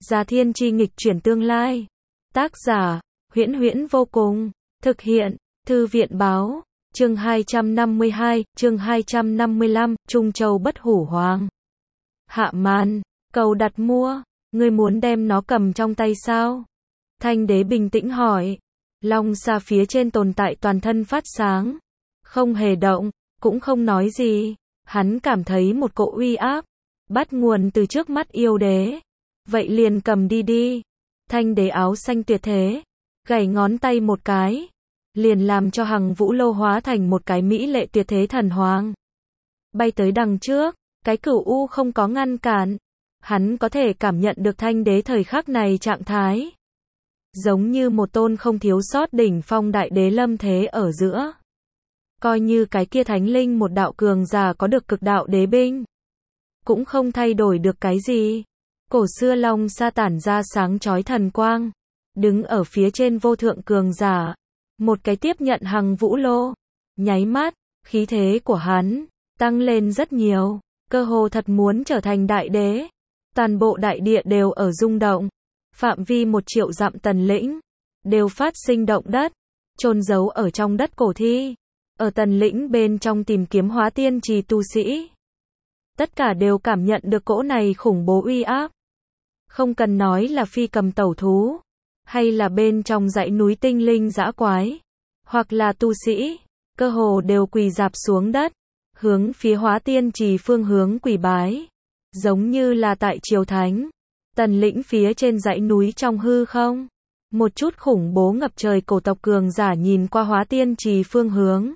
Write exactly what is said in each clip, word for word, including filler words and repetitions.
Gia Thiên Chi nghịch chuyển tương lai. Tác giả, Huyễn Huyễn vô cùng. Thực hiện, Thư viện báo. Chương hai trăm năm mươi hai, chương hai trăm năm mươi lăm, Trung Châu bất hủ hoàng. Hạ màn, cầu đặt mua, ngươi muốn đem nó cầm trong tay sao? Thanh đế bình tĩnh hỏi. Long xa phía trên tồn tại toàn thân phát sáng. Không hề động, cũng không nói gì. Hắn cảm thấy một cỗ uy áp, bắt nguồn từ trước mắt yêu đế. Vậy liền cầm đi đi. Thanh đế áo xanh tuyệt thế, gảy ngón tay một cái, liền làm cho Hằng Vũ Lô hóa thành một cái mỹ lệ tuyệt thế thần hoàng. Bay tới đằng trước, cái cửu u không có ngăn cản. Hắn có thể cảm nhận được thanh đế thời khắc này trạng thái. Giống như một tôn không thiếu sót đỉnh phong đại đế lâm thế ở giữa. Coi như cái kia thánh linh một đạo cường giả có được cực đạo đế binh, cũng không thay đổi được cái gì. Cổ xưa long sa tản ra sáng chói thần quang. Đứng ở phía trên vô thượng cường giả. Một cái tiếp nhận Hằng Vũ Lô. Nháy mắt, khí thế của hắn tăng lên rất nhiều. Cơ hồ thật muốn trở thành đại đế. Toàn bộ đại địa đều ở rung động. Phạm vi một triệu dặm tần lĩnh đều phát sinh động đất. Chôn giấu ở trong đất cổ thi. Ở tần lĩnh bên trong tìm kiếm hóa tiên trì tu sĩ. Tất cả đều cảm nhận được cỗ này khủng bố uy áp. Không cần nói là phi cầm tẩu thú, hay là bên trong dãy núi tinh linh dã quái, hoặc là tu sĩ, cơ hồ đều quỳ rạp xuống đất, hướng phía hóa tiên trì phương hướng quỳ bái. Giống như là tại triều thánh, tần lĩnh phía trên dãy núi trong hư không. Một chút khủng bố ngập trời cổ tộc cường giả nhìn qua hóa tiên trì phương hướng.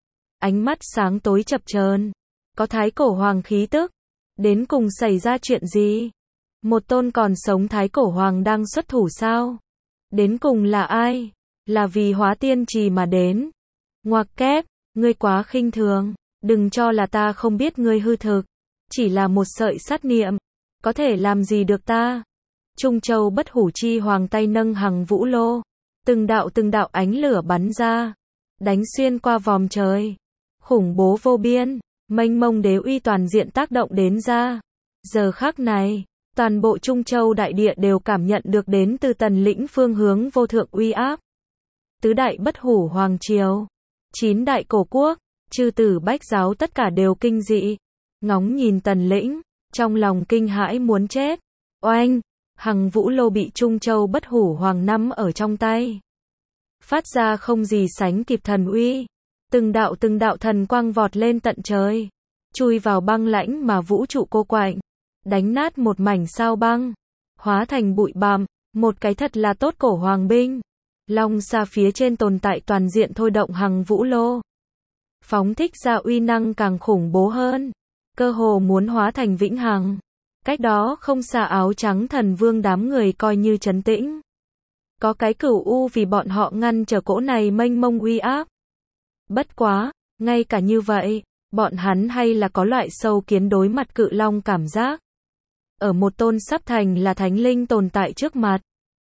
Ánh mắt sáng tối chập chờn, có thái cổ hoàng khí tức. Đến cùng xảy ra chuyện gì? Một tôn còn sống thái cổ hoàng đang xuất thủ sao? Đến cùng là ai? Là vì hóa tiên trì mà đến. Ngoặc kép, ngươi quá khinh thường. Đừng cho là ta không biết ngươi hư thực. Chỉ là một sợi sát niệm. Có thể làm gì được ta? Trung Châu bất hủ chi hoàng tay nâng Hằng Vũ Lô. Từng đạo từng đạo ánh lửa bắn ra. Đánh xuyên qua vòm trời. Khủng bố vô biên. Mênh mông đế uy toàn diện tác động đến ra. Giờ khắc này, toàn bộ Trung Châu đại địa đều cảm nhận được đến từ tần lĩnh phương hướng vô thượng uy áp. Tứ đại bất hủ hoàng triều, chín đại cổ quốc, chư tử bách giáo tất cả đều kinh dị. Ngóng nhìn tần lĩnh, trong lòng kinh hãi muốn chết. Oanh, Hằng Vũ Lô bị Trung Châu bất hủ hoàng nắm ở trong tay. Phát ra không gì sánh kịp thần uy. Từng đạo từng đạo thần quang vọt lên tận trời. Chui vào băng lãnh mà vũ trụ cô quạnh. Đánh nát một mảnh sao băng. Hóa thành bụi bặm. Một cái thật là tốt cổ hoàng binh. Long xa phía trên tồn tại toàn diện thôi động Hằng Vũ Lô. Phóng thích ra uy năng càng khủng bố hơn. Cơ hồ muốn hóa thành vĩnh hằng. Cách đó không xa áo trắng thần vương đám người coi như trấn tĩnh. Có cái cửu u vì bọn họ ngăn trở cỗ này mênh mông uy áp. Bất quá, ngay cả như vậy, bọn hắn hay là có loại sâu kiến đối mặt cự long cảm giác. Ở một tôn sắp thành là thánh linh tồn tại trước mặt.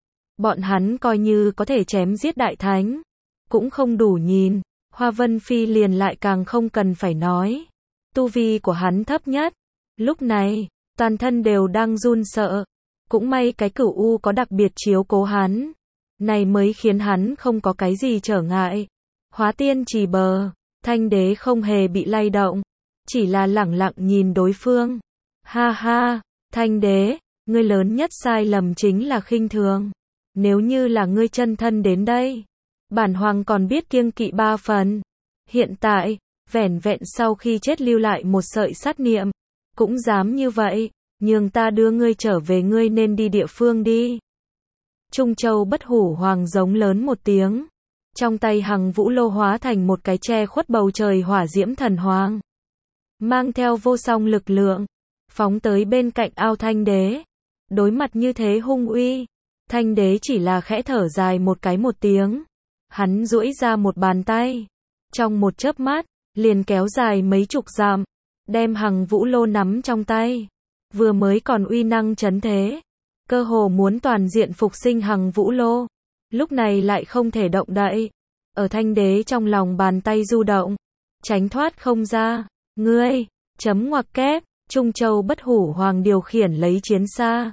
Bọn hắn coi như có thể chém giết đại thánh. Cũng không đủ nhìn. Hoa Vân Phi liền lại càng không cần phải nói. Tu vi của hắn thấp nhất. Lúc này, toàn thân đều đang run sợ. Cũng may cái cửu u có đặc biệt chiếu cố hắn. Này mới khiến hắn không có cái gì trở ngại. Hóa tiên trì bờ, thanh đế không hề bị lay động. Chỉ là lẳng lặng nhìn đối phương. Ha ha, thanh đế, ngươi lớn nhất sai lầm chính là khinh thường. Nếu như là ngươi chân thân đến đây, bản hoàng còn biết kiêng kỵ ba phần. Hiện tại, vẻn vẹn sau khi chết lưu lại một sợi sát niệm, cũng dám như vậy, nhường ta đưa ngươi trở về ngươi nên đi địa phương đi. Trung Châu bất hủ hoàng giống lớn một tiếng. Trong tay Hằng Vũ Lô hóa thành một cái che khuất bầu trời hỏa diễm thần hoàng. Mang theo vô song lực lượng, phóng tới bên cạnh ao thanh đế. Đối mặt như thế hung uy, thanh đế chỉ là khẽ thở dài một cái một tiếng. Hắn duỗi ra một bàn tay. Trong một chớp mắt, liền kéo dài mấy chục dặm, đem Hằng Vũ Lô nắm trong tay. Vừa mới còn uy năng chấn thế, cơ hồ muốn toàn diện phục sinh Hằng Vũ Lô. Lúc này lại không thể động đậy. Ở thanh đế trong lòng bàn tay du động. Tránh thoát không ra. Ngươi, chấm ngoặc kép, Trung Châu bất hủ hoàng điều khiển lấy chiến xa.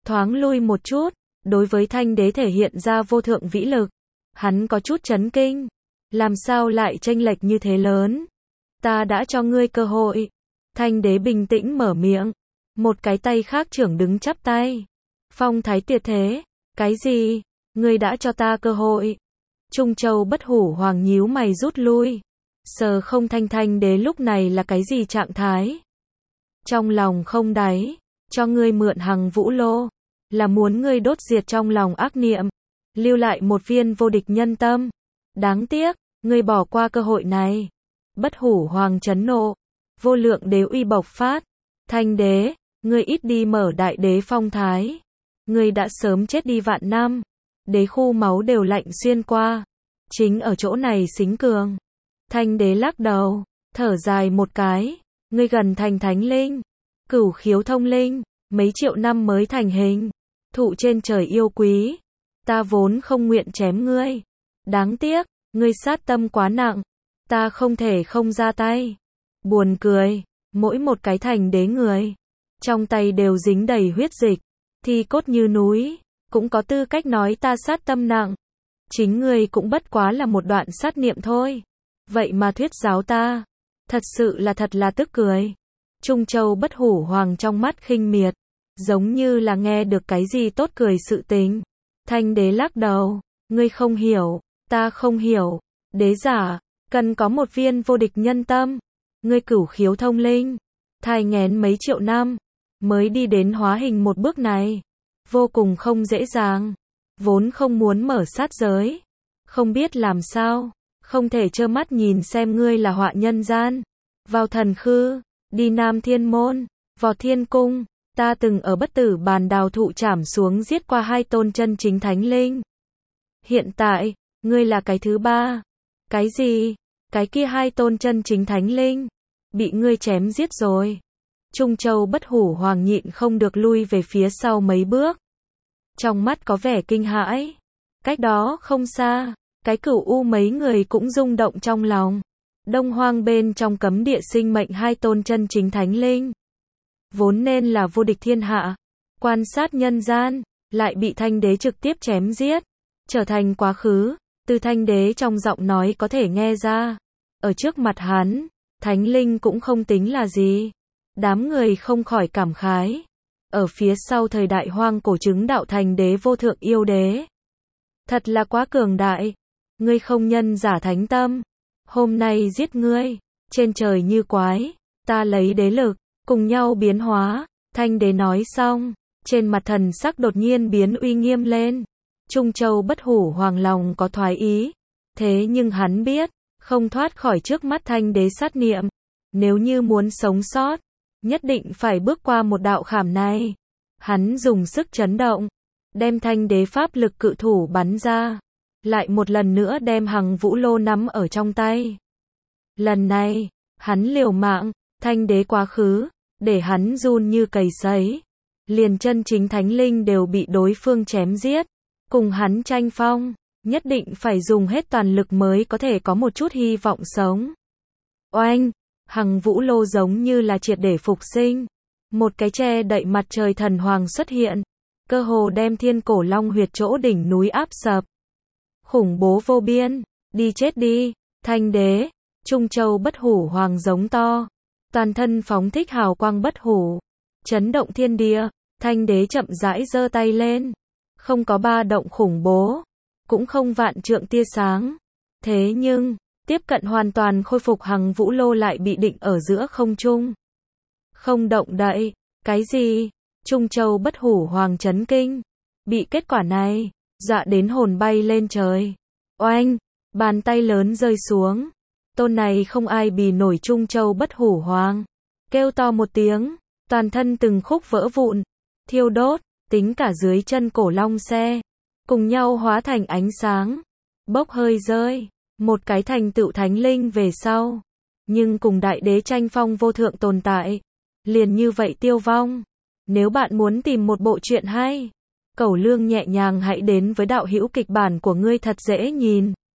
thoáng lui một chút, đối với thanh đế thể hiện ra vô thượng vĩ lực. Hắn có chút chấn kinh. Làm sao lại chênh lệch như thế lớn? Ta đã cho ngươi cơ hội. Thanh đế bình tĩnh mở miệng. Một cái tay khác trưởng đứng chắp tay. Phong thái tuyệt thế. Cái gì? Ngươi đã cho ta cơ hội. Trung Châu Bất Hủ Hoàng nhíu mày rút lui. Sờ không thanh thanh đế lúc này là cái gì trạng thái? Trong lòng không đáy. Cho ngươi mượn Hằng Vũ Lô. Là muốn ngươi đốt diệt trong lòng ác niệm. Lưu lại một viên vô địch nhân tâm. Đáng tiếc, ngươi bỏ qua cơ hội này. Bất Hủ Hoàng chấn nộ. Vô lượng đế uy bộc phát. Thanh đế, ngươi ít đi mở đại đế phong thái. Ngươi đã sớm chết đi vạn năm. Đế khu máu đều lạnh xuyên qua. Chính ở chỗ này xính cường. Thanh đế lắc đầu, thở dài một cái. Ngươi gần thành thánh linh. Cửu khiếu thông linh. Mấy triệu năm mới thành hình. Thụ trên trời yêu quý. Ta vốn không nguyện chém ngươi. Đáng tiếc, ngươi sát tâm quá nặng. Ta không thể không ra tay. Buồn cười, mỗi một cái thành đế người. Trong tay đều dính đầy huyết dịch. Thi cốt như núi. Cũng có tư cách nói ta sát tâm nặng. Chính ngươi cũng bất quá là một đoạn sát niệm thôi. Vậy mà thuyết giáo ta. Thật sự là thật là tức cười. Trung Châu Bất Hủ Hoàng trong mắt khinh miệt. Giống như là nghe được cái gì tốt cười sự tình. Thanh đế lắc đầu. Ngươi không hiểu. Ta không hiểu. Đế giả. Cần có một viên vô địch nhân tâm. Ngươi cửu khiếu thông linh. Thai nghén mấy triệu năm. Mới đi đến hóa hình một bước này. Vô cùng không dễ dàng. Vốn không muốn mở sát giới. Không biết làm sao. Không thể trơ mắt nhìn xem ngươi là họa nhân gian. Vào thần khư. Đi Nam Thiên Môn. Vọt Thiên Cung. Ta từng ở Bất Tử Bàn Đào thụ trảm xuống giết qua hai tôn chân chính thánh linh. Hiện tại, ngươi là cái thứ ba. Cái gì? Cái kia hai tôn chân chính thánh linh. Bị ngươi chém giết rồi. Trung Châu Bất Hủ Hoàng nhịn không được lui về phía sau mấy bước. Trong mắt có vẻ kinh hãi. Cách đó không xa, cái Cửu U mấy người cũng rung động trong lòng. Đông Hoang bên trong cấm địa sinh mệnh hai tôn chân chính thánh linh. Vốn nên là vô địch thiên hạ. Quan sát nhân gian, lại bị thanh đế trực tiếp chém giết. Trở thành quá khứ, từ thanh đế trong giọng nói có thể nghe ra. Ở trước mặt hắn, thánh linh cũng không tính là gì. Đám người không khỏi cảm khái. Ở phía sau thời đại hoang cổ chứng đạo thành đế vô thượng yêu đế. Thật là quá cường đại. Ngươi không nhân giả thánh tâm. Hôm nay giết ngươi. Trên trời như quái. Ta lấy đế lực. Cùng nhau biến hóa. Thanh đế nói xong. Trên mặt thần sắc đột nhiên biến uy nghiêm lên. Trung Châu Bất Hủ Hoàng lòng có thoái ý. Thế nhưng hắn biết. Không thoát khỏi trước mắt thanh đế sát niệm. Nếu như muốn sống sót. Nhất định phải bước qua một đạo khảm này. Hắn dùng sức chấn động. Đem thanh đế pháp lực cự thủ bắn ra. Lại một lần nữa đem Hằng Vũ Lô nắm ở trong tay. Lần này, hắn liều mạng. Thanh đế quá khứ. Để hắn run như cầy sấy. Liền chân chính thánh linh đều bị đối phương chém giết. Cùng hắn tranh phong. Nhất định phải dùng hết toàn lực mới có thể có một chút hy vọng sống. Oanh! Hằng Vũ Lô giống như là triệt để phục sinh. Một cái che đậy mặt trời thần hoàng xuất hiện. Cơ hồ đem Thiên Cổ Long huyệt chỗ đỉnh núi áp sập. Khủng bố vô biên. Đi chết đi. Thanh đế. Trung Châu Bất Hủ Hoàng giống to. Toàn thân phóng thích hào quang bất hủ. Chấn động thiên địa. Thanh đế chậm rãi giơ tay lên. Không có ba động khủng bố. Cũng không vạn trượng tia sáng. Thế nhưng, tiếp cận hoàn toàn khôi phục Hằng Vũ Lô lại bị định ở giữa không trung. Không động đậy. Cái gì? Trung Châu Bất Hủ Hoàng chấn kinh. Bị kết quả này, dọa đến hồn bay lên trời. Oanh! Bàn tay lớn rơi xuống. Tôn này không ai bì nổi Trung Châu Bất Hủ Hoàng. Kêu to một tiếng. Toàn thân từng khúc vỡ vụn. Thiêu đốt. Tính cả dưới chân cổ long xe. Cùng nhau hóa thành ánh sáng. Bốc hơi rơi. Một cái thành tựu thánh linh về sau. Nhưng cùng đại đế tranh phong vô thượng tồn tại. Liền như vậy tiêu vong. Nếu bạn muốn tìm một bộ truyện hay. Cẩu Lương nhẹ nhàng hãy đến với đạo hữu kịch bản của ngươi thật dễ nhìn.